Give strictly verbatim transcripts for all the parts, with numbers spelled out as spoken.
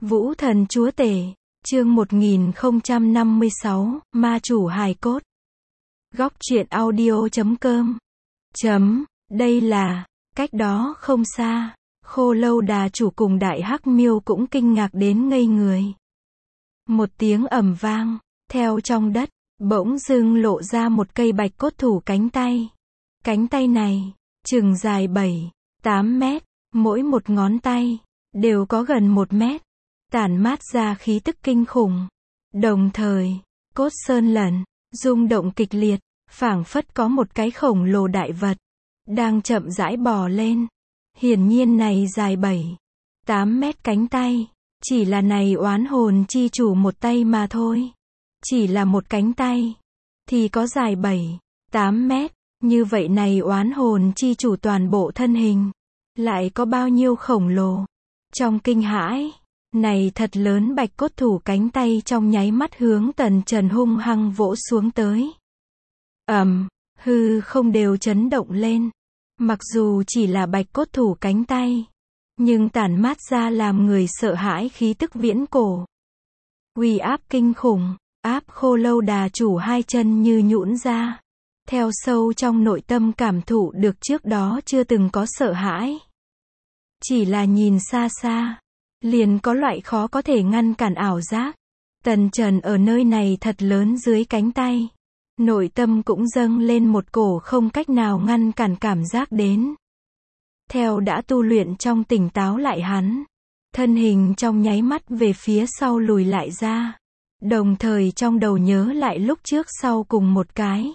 Vũ thần chúa tể, chương một nghìn không trăm năm mươi sáu, ma chủ hài cốt. Góc truyện audio chấm com. Chấm, đây là, cách đó không xa, Khô Lâu Đà chủ cùng Đại Hắc Miêu cũng kinh ngạc đến ngây người. Một tiếng ầm vang, theo trong đất, bỗng dưng lộ ra một cây bạch cốt thủ cánh tay. Cánh tay này, chừng dài bảy, tám mét, mỗi một ngón tay, đều có gần một mét. Tản mát ra khí tức kinh khủng. Đồng thời, cốt sơn lẩn, rung động kịch liệt, phảng phất có một cái khổng lồ đại vật, đang chậm rãi bò lên. Hiển nhiên này dài bảy, tám mét cánh tay, chỉ là này oán hồn chi chủ một tay mà thôi. Chỉ là một cánh tay, thì có dài bảy, tám mét, như vậy này oán hồn chi chủ toàn bộ thân hình, lại có bao nhiêu khổng lồ. Trong kinh hãi, này thật lớn bạch cốt thủ cánh tay trong nháy mắt hướng Tần Trần hung hăng vỗ xuống tới. Ầm, hư không đều chấn động lên. Mặc dù chỉ là bạch cốt thủ cánh tay, nhưng tản mát ra làm người sợ hãi khí tức viễn cổ. Uy áp kinh khủng, áp Khô Lâu Đà chủ hai chân như nhũn ra. Theo sâu trong nội tâm cảm thụ được trước đó chưa từng có sợ hãi. Chỉ là nhìn xa xa, liền có loại khó có thể ngăn cản ảo giác. Tần Trần ở nơi này thật lớn dưới cánh tay. Nội tâm cũng dâng lên một cổ không cách nào ngăn cản cảm giác đến. Theo đã tu luyện trong tỉnh táo lại hắn. Thân hình trong nháy mắt về phía sau lùi lại ra. Đồng thời trong đầu nhớ lại lúc trước sau cùng một cái.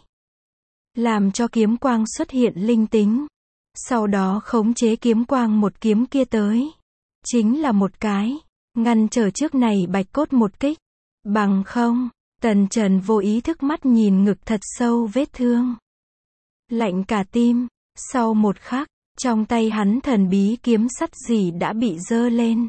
Làm cho kiếm quang xuất hiện linh tính. Sau đó khống chế kiếm quang một kiếm kia tới. Chính là một cái, ngăn trở trước này bạch cốt một kích. Bằng không, Tần Trần vô ý thức mắt nhìn ngực thật sâu vết thương. Lạnh cả tim, sau một khắc, trong tay hắn thần bí kiếm sắt gì đã bị giơ lên.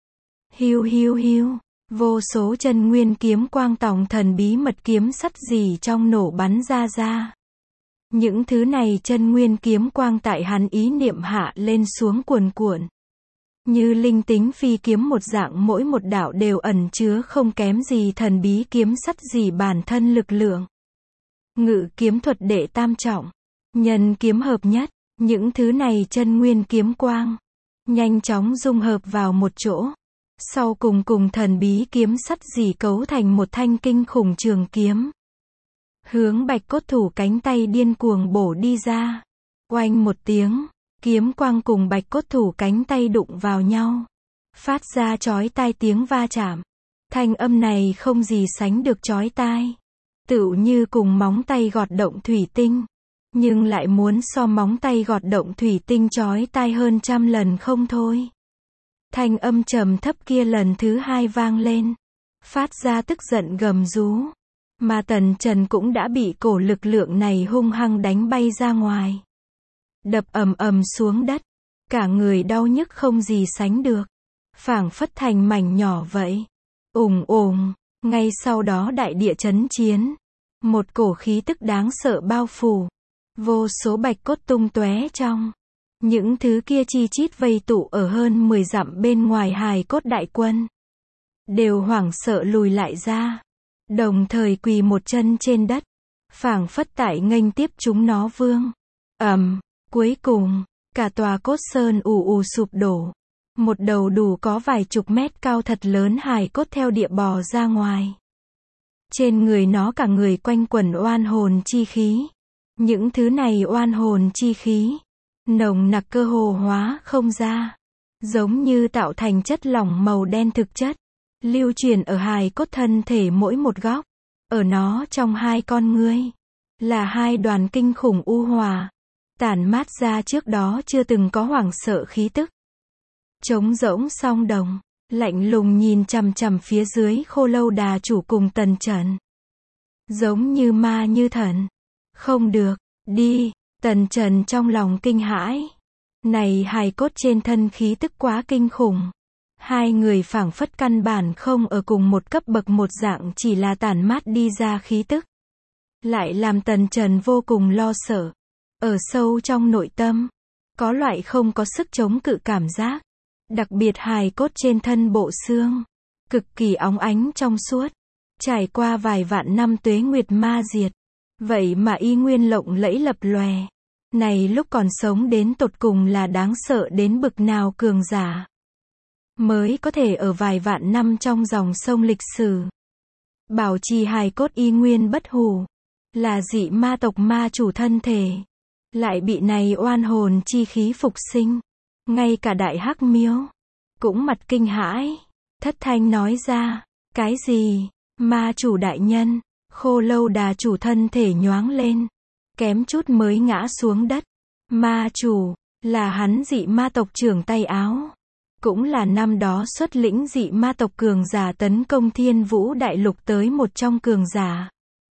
Hiu hiu hiu, vô số chân nguyên kiếm quang tòng thần bí mật kiếm sắt gì trong nổ bắn ra ra. Những thứ này chân nguyên kiếm quang tại hắn ý niệm hạ lên xuống cuồn cuộn. Như linh tính phi kiếm một dạng mỗi một đạo đều ẩn chứa không kém gì thần bí kiếm sắt gì bản thân lực lượng. Ngự kiếm thuật đệ tam trọng, nhân kiếm hợp nhất, những thứ này chân nguyên kiếm quang, nhanh chóng dung hợp vào một chỗ. Sau cùng cùng thần bí kiếm sắt gì cấu thành một thanh kinh khủng trường kiếm. Hướng bạch cốt thủ cánh tay điên cuồng bổ đi ra. Oanh một tiếng. Kiếm quang cùng bạch cốt thủ cánh tay đụng vào nhau. Phát ra chói tai tiếng va chạm. Thanh âm này không gì sánh được chói tai. Tựu như cùng móng tay gọt động thủy tinh. Nhưng lại muốn so móng tay gọt động thủy tinh chói tai hơn trăm lần không thôi. Thanh âm trầm thấp kia lần thứ hai vang lên. Phát ra tức giận gầm rú. Mà Tần Trần cũng đã bị cổ lực lượng này hung hăng đánh bay ra ngoài. Đập ầm ầm xuống đất, cả người đau nhức không gì sánh được, phảng phất thành mảnh nhỏ vậy. Ùng ùng, ngay sau đó đại địa chấn chiến, một cổ khí tức đáng sợ bao phủ, vô số bạch cốt tung tóe trong. Những thứ kia chi chít vây tụ ở hơn mười dặm bên ngoài hài cốt đại quân, đều hoảng sợ lùi lại ra, đồng thời quỳ một chân trên đất, phảng phất tại nghênh tiếp chúng nó vương. Ầm. Um, Cuối cùng, cả tòa cốt sơn ù ù sụp đổ. Một đầu đủ có vài chục mét cao thật lớn hài cốt theo địa bò ra ngoài. Trên người nó cả người quanh quẩn oan hồn chi khí. Những thứ này oan hồn chi khí, nồng nặc cơ hồ hóa không ra. Giống như tạo thành chất lỏng màu đen thực chất. Lưu truyền ở hài cốt thân thể mỗi một góc. Ở nó trong hai con ngươi. Là hai đoàn kinh khủng u hỏa. Tản mát ra trước đó chưa từng có hoảng sợ khí tức. Trống rỗng song đồng, lạnh lùng nhìn chằm chằm phía dưới Khô Lâu Đà chủ cùng Tần Trần. Giống như ma như thần. Không được, đi, Tần Trần trong lòng kinh hãi. Này hài cốt trên thân khí tức quá kinh khủng. Hai người phảng phất căn bản không ở cùng một cấp bậc một dạng chỉ là tản mát đi ra khí tức. Lại làm Tần Trần vô cùng lo sợ. Ở sâu trong nội tâm, có loại không có sức chống cự cảm giác. Đặc biệt hài cốt trên thân bộ xương, cực kỳ óng ánh trong suốt. Trải qua vài vạn năm tuế nguyệt ma diệt, vậy mà y nguyên lộng lẫy lập lòe. Này lúc còn sống đến tột cùng là đáng sợ đến bực nào cường giả mới có thể ở vài vạn năm trong dòng sông lịch sử bảo trì hài cốt y nguyên bất hủ, là dị ma tộc ma chủ thân thể, lại bị này oan hồn chi khí phục sinh. Ngay cả đại hắc miếu cũng mặt kinh hãi, thất thanh nói ra, cái gì? Ma chủ đại nhân. Khô Lâu Đà chủ thân thể nhoáng lên, kém chút mới ngã xuống đất. Ma chủ, là hắn dị ma tộc trưởng tay áo, cũng là năm đó xuất lĩnh dị ma tộc cường giả tấn công Thiên Vũ Đại Lục tới một trong cường giả.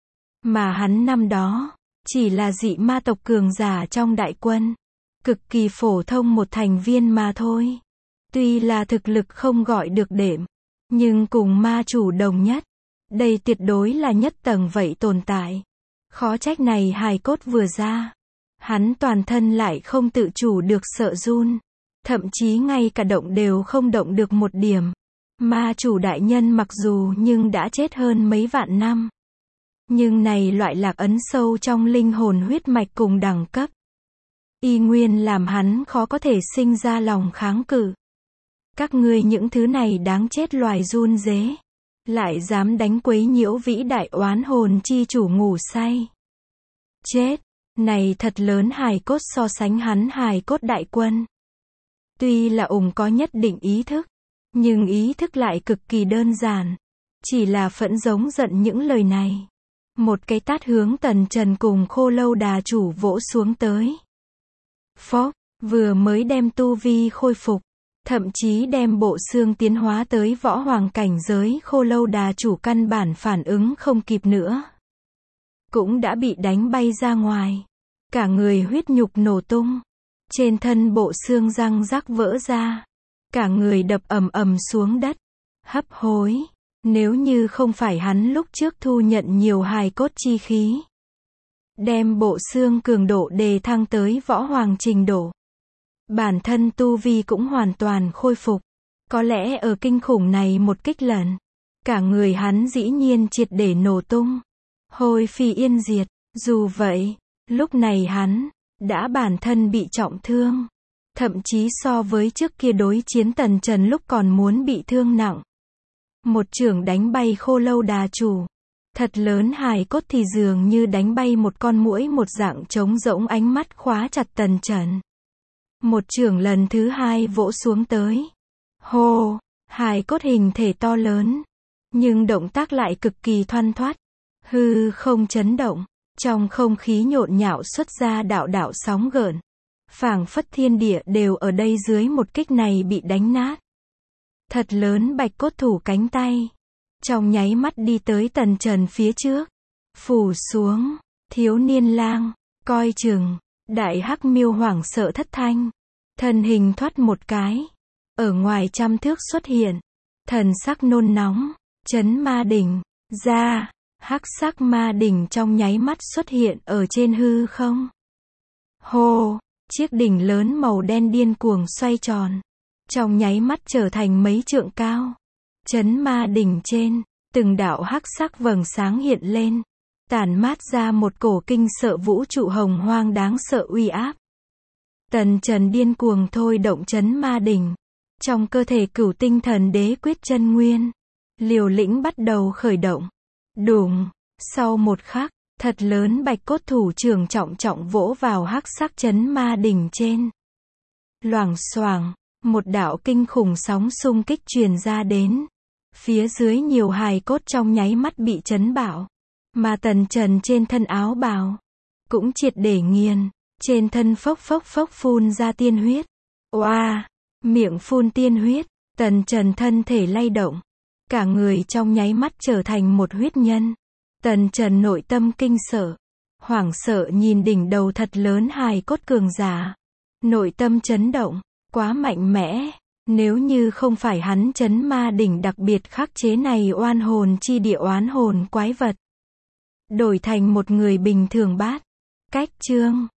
Mà hắn năm đó, chỉ là dị ma tộc cường giả trong đại quân, cực kỳ phổ thông một thành viên mà thôi. Tuy là thực lực không gọi được đệm, nhưng cùng ma chủ đồng nhất, đây tuyệt đối là nhất tầng vậy tồn tại. Khó trách này hài cốt vừa ra, hắn toàn thân lại không tự chủ được sợ run, thậm chí ngay cả động đều không động được một điểm. Ma chủ đại nhân mặc dù nhưng đã chết hơn mấy vạn năm, nhưng này loại lạc ấn sâu trong linh hồn huyết mạch cùng đẳng cấp, y nguyên làm hắn khó có thể sinh ra lòng kháng cự. Các ngươi những thứ này đáng chết loài run rế, lại dám đánh quấy nhiễu vĩ đại oán hồn chi chủ ngủ say. Chết, này thật lớn hài cốt so sánh hắn hài cốt đại quân. Tuy là ủng có nhất định ý thức, nhưng ý thức lại cực kỳ đơn giản. Chỉ là phẫn giống giận những lời này. Một cái tát hướng Tần Trần cùng Khô Lâu Đà chủ vỗ xuống tới. Phốc, vừa mới đem tu vi khôi phục, thậm chí đem bộ xương tiến hóa tới võ hoàng cảnh giới. Khô Lâu Đà chủ căn bản phản ứng không kịp nữa, cũng đã bị đánh bay ra ngoài, cả người huyết nhục nổ tung, trên thân bộ xương răng rắc vỡ ra, cả người đập ầm ầm xuống đất, hấp hối. Nếu như không phải hắn lúc trước thu nhận nhiều hài cốt chi khí, đem bộ xương cường độ đề thăng tới võ hoàng trình độ, bản thân tu vi cũng hoàn toàn khôi phục, có lẽ ở kinh khủng này một kích lần, cả người hắn dĩ nhiên triệt để nổ tung, hôi phi yên diệt. Dù vậy, lúc này hắn đã bản thân bị trọng thương, thậm chí so với trước kia đối chiến Tần Trần lúc còn muốn bị thương nặng. Một chưởng đánh bay Khô Lâu Đà chủ, thật lớn hài cốt thì dường như đánh bay một con muỗi một dạng, trống rỗng ánh mắt khóa chặt Tần Trần. Một chưởng lần thứ hai vỗ xuống tới. Hô, hài cốt hình thể to lớn, nhưng động tác lại cực kỳ thoăn thoắt. Hư không chấn động, trong không khí nhộn nhạo xuất ra đạo đạo sóng gợn, phảng phất thiên địa đều ở đây dưới một kích này bị đánh nát. Thật lớn bạch cốt thủ cánh tay, trong nháy mắt đi tới Tần Trần phía trước, phủ xuống. Thiếu niên lang, coi chừng. Đại hắc miêu hoảng sợ thất thanh, thân hình thoát một cái, ở ngoài trăm thước xuất hiện, thần sắc nôn nóng. Chấn ma đỉnh ra, hắc sắc ma đỉnh trong nháy mắt xuất hiện ở trên hư không. Hô, chiếc đỉnh lớn màu đen điên cuồng xoay tròn, trong nháy mắt trở thành mấy trượng cao. Chấn ma đỉnh trên, từng đạo hắc sắc vầng sáng hiện lên, tản mát ra một cổ kinh sợ vũ trụ hồng hoang đáng sợ uy áp. Tần Trần điên cuồng thôi động chấn ma đỉnh, trong cơ thể cửu tinh thần đế quyết chân nguyên, liều lĩnh bắt đầu khởi động. Đùng, sau một khắc, thật lớn bạch cốt thủ trưởng trọng trọng vỗ vào hắc sắc chấn ma đỉnh trên. Loảng xoảng, một đạo kinh khủng sóng xung kích truyền ra đến. Phía dưới nhiều hài cốt trong nháy mắt bị chấn bạo, mà Tần Trần trên thân áo bào cũng triệt để nghiền, trên thân phốc phốc phốc phun ra tiên huyết. Oa, miệng phun tiên huyết, Tần Trần thân thể lay động, cả người trong nháy mắt trở thành một huyết nhân. Tần Trần nội tâm kinh sợ, hoảng sợ nhìn đỉnh đầu thật lớn hài cốt cường giả, nội tâm chấn động, quá mạnh mẽ. Nếu như không phải hắn chấn ma đỉnh đặc biệt khắc chế này oan hồn chi địa oán hồn quái vật, đổi thành một người bình thường bát cách chương